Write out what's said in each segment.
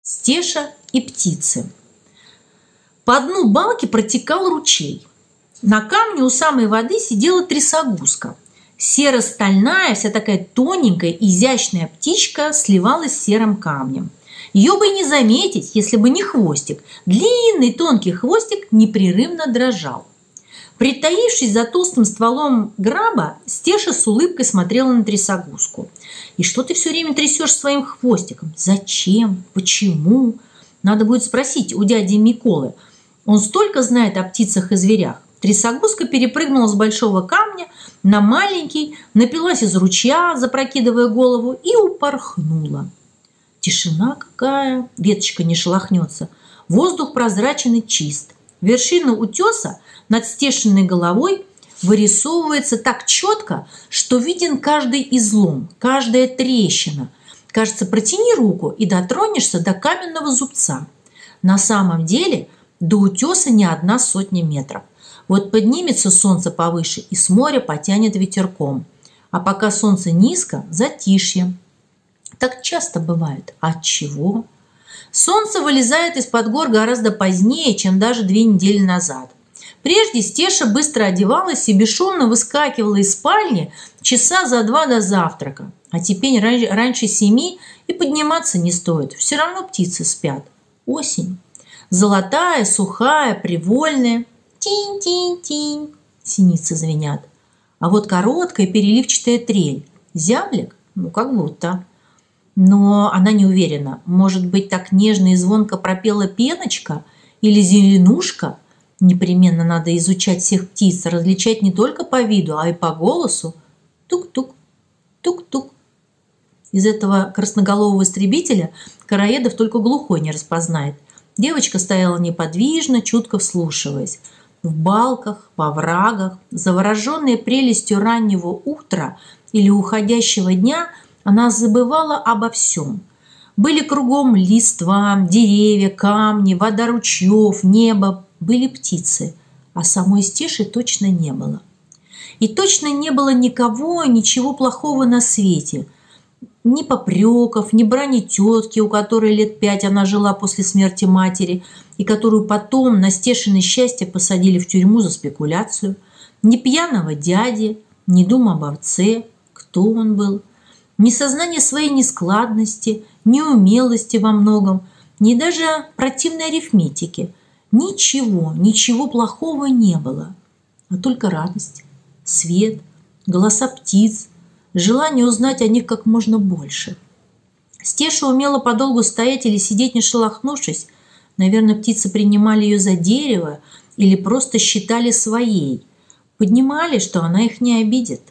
Стеша и птицы. По дну балки протекал ручей. На камне у самой воды сидела трясогузка. Серо-стальная, вся такая тоненькая, изящная птичка сливалась с серым камнем. Ее бы и не заметить, если бы не хвостик. Длинный тонкий хвостик непрерывно дрожал. Притаившись за толстым стволом граба, Стеша с улыбкой смотрела на трясогузку. «И что ты все время трясешь своим хвостиком? Зачем? Почему?» Надо будет спросить у дяди Миколы. Он столько знает о птицах и зверях. Трясогузка перепрыгнула с большого камня на маленький, напилась из ручья, запрокидывая голову, и упорхнула. Тишина какая, веточка не шелохнется. Воздух прозрачен и чист. Вершина утеса над Стешиной головой вырисовывается так четко, что виден каждый излом, каждая трещина. Кажется, протяни руку и дотронешься до каменного зубца. На самом деле до утеса не 100 метров. Вот поднимется солнце повыше и с моря потянет ветерком. А пока солнце низко, затишье. Так часто бывает. Отчего? Солнце вылезает из-под гор гораздо позднее, чем даже 2 недели назад. Прежде Стеша быстро одевалась и бесшумно выскакивала из спальни часа за 2 до завтрака. А теперь раньше 7 и подниматься не стоит. Все равно птицы спят. Осень. Золотая, сухая, привольная. Тинь-тинь-тинь. Синицы звенят. А вот короткая переливчатая трель. Зяблик? Ну, как будто. Но она не уверена. Может быть, так нежно и звонко пропела пеночка или зеленушка? Непременно надо изучать всех птиц, различать не только по виду, а и по голосу. Тук-тук, тук-тук. Из этого красноголового истребителя короедов только глухой не распознает. Девочка стояла неподвижно, чутко вслушиваясь. В балках, во врагах, завороженная прелестью раннего утра или уходящего дня, она забывала обо всем. Были кругом листва, деревья, камни, вода ручьев, небо. Были птицы, а самой Стеши точно не было. И точно не было никого, ничего плохого на свете. Ни попреков, ни брани тетки, у которой лет 5 она жила после смерти матери, и которую потом на Стешино счастье посадили в тюрьму за спекуляцию, ни пьяного дяди, ни дум об овце, кто он был, ни сознания своей нескладности, ни умелости во многом, ни даже противной арифметики. Ничего плохого не было, а только радость, свет, голоса птиц, желание узнать о них как можно больше. Стеша умела подолгу стоять или сидеть, не шелохнувшись. Наверное, птицы принимали ее за дерево или просто считали своей. Понимали, что она их не обидит.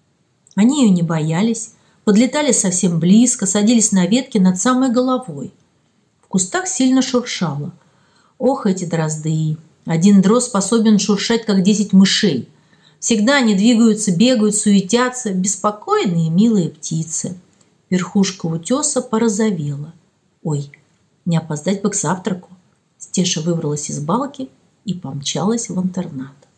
Они ее не боялись, подлетали совсем близко, садились на ветки над самой головой. В кустах сильно шуршало. Ох, эти дрозды! Один дрозд способен шуршать, как 10 мышей. Всегда они двигаются, бегают, суетятся, беспокойные милые птицы. Верхушка утеса порозовела. Ой, не опоздать бы к завтраку. Стеша выбралась из балки и помчалась в интернат.